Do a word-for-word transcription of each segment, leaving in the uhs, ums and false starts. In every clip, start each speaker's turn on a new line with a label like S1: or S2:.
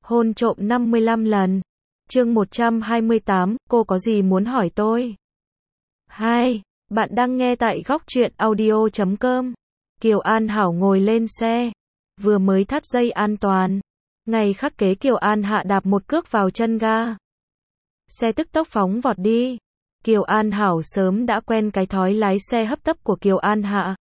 S1: Hôn trộm năm mươi lăm lần. Chương một trăm hai mươi tám, cô có gì muốn hỏi tôi? Hai, bạn đang nghe tại góc truyện audio chấm com. Kiều An Hảo ngồi lên xe, vừa mới thắt dây an toàn. Ngày khắc kế Kiều An Hạ đạp một cước vào chân ga. Xe tức tốc phóng vọt đi. Kiều An Hảo sớm đã quen cái thói lái xe hấp tấp của Kiều An Hạ.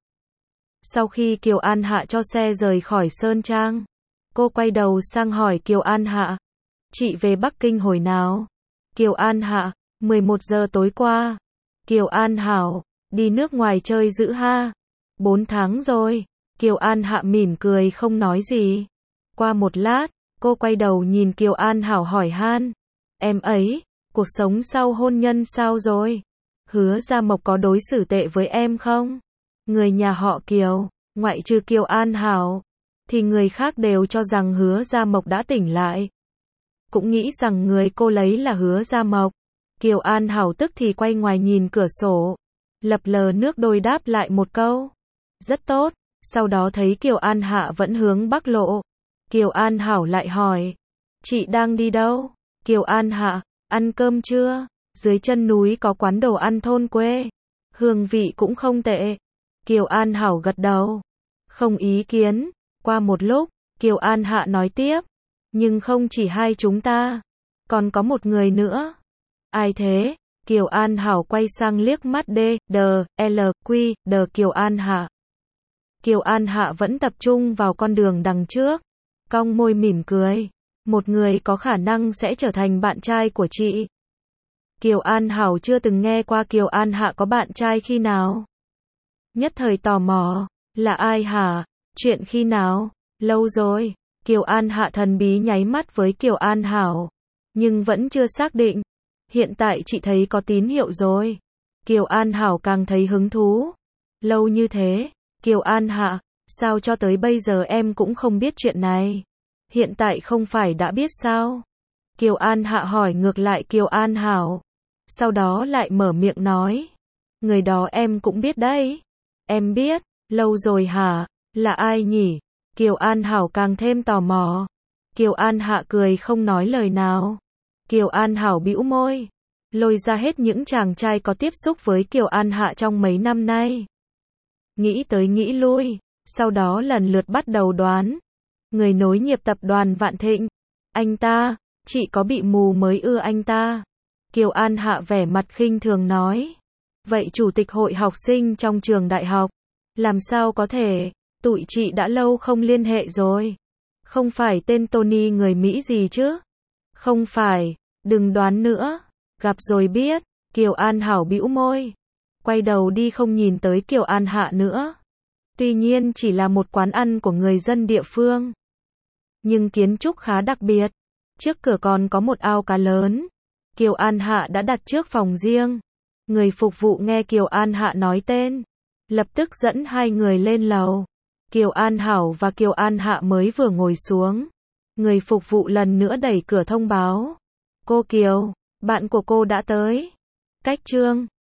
S1: Sau khi Kiều An Hạ cho xe rời khỏi Sơn Trang, cô quay đầu sang hỏi Kiều An Hạ, chị về Bắc Kinh hồi nào? Kiều An Hạ, mười một giờ tối qua. Kiều An Hảo, đi nước ngoài chơi dữ ha. bốn tháng rồi. Kiều An Hạ mỉm cười không nói gì. Qua một lát, cô quay đầu nhìn Kiều An Hảo hỏi han, em ấy, cuộc sống sau hôn nhân sao rồi? Hứa Gia Mộc có đối xử tệ với em không? Người nhà họ Kiều, ngoại trừ Kiều An Hảo, thì người khác đều cho rằng Hứa Gia Mộc đã tỉnh lại. Cũng nghĩ rằng người cô lấy là Hứa Gia Mộc. Kiều An Hảo tức thì quay ngoài nhìn cửa sổ, lập lờ nước đôi đáp lại một câu, rất tốt. Sau đó thấy Kiều An Hạ vẫn hướng Bắc lộ. Kiều An Hảo lại hỏi, chị đang đi đâu? Kiều An Hạ, ăn cơm chưa? Dưới chân núi có quán đồ ăn thôn quê, hương vị cũng không tệ. Kiều An Hảo gật đầu, không ý kiến. Qua một lúc, Kiều An Hạ nói tiếp, nhưng không chỉ hai chúng ta, còn có một người nữa. Ai thế? Kiều An Hảo quay sang liếc mắt D, D, L, Q, D Kiều An Hạ. Kiều An Hạ vẫn tập trung vào con đường đằng trước, cong môi mỉm cười, một người có khả năng sẽ trở thành bạn trai của chị. Kiều An Hảo chưa từng nghe qua Kiều An Hạ có bạn trai khi nào. Nhất thời tò mò, là ai hả? Chuyện khi nào? Lâu rồi. Kiều An Hạ thần bí nháy mắt với Kiều An Hảo, nhưng vẫn chưa xác định. Hiện tại chị thấy có tín hiệu rồi. Kiều An Hảo càng thấy hứng thú. Lâu như thế, Kiều An Hạ, sao cho tới bây giờ em cũng không biết chuyện này? Hiện tại không phải đã biết sao? Kiều An Hạ hỏi ngược lại Kiều An Hảo. Sau đó lại mở miệng nói, người đó em cũng biết đấy. Em biết, lâu rồi hả? Là ai nhỉ? Kiều An Hảo càng thêm tò mò. Kiều An Hạ cười không nói lời nào. Kiều An Hảo bĩu môi, lôi ra hết những chàng trai có tiếp xúc với Kiều An Hạ trong mấy năm nay. Nghĩ tới nghĩ lui, sau đó lần lượt bắt đầu đoán. Người nối nghiệp tập đoàn Vạn Thịnh. Anh ta, chị có bị mù mới ưa anh ta? Kiều An Hạ vẻ mặt khinh thường nói. Vậy chủ tịch hội học sinh trong trường đại học? Làm sao có thể, tụi chị đã lâu không liên hệ rồi. Không phải tên Tony người Mỹ gì chứ? Không phải, đừng đoán nữa, gặp rồi biết. Kiều An Hảo bĩu môi, quay đầu đi không nhìn tới Kiều An Hạ nữa. Tuy nhiên chỉ là một quán ăn của người dân địa phương, nhưng kiến trúc khá đặc biệt. Trước cửa còn có một ao cá lớn. Kiều An Hạ đã đặt trước phòng riêng. Người phục vụ nghe Kiều An Hạ nói tên, lập tức dẫn hai người lên lầu. Kiều An Hảo và Kiều An Hạ mới vừa ngồi xuống, người phục vụ lần nữa đẩy cửa thông báo. Cô Kiều, bạn của cô đã tới. Cách chương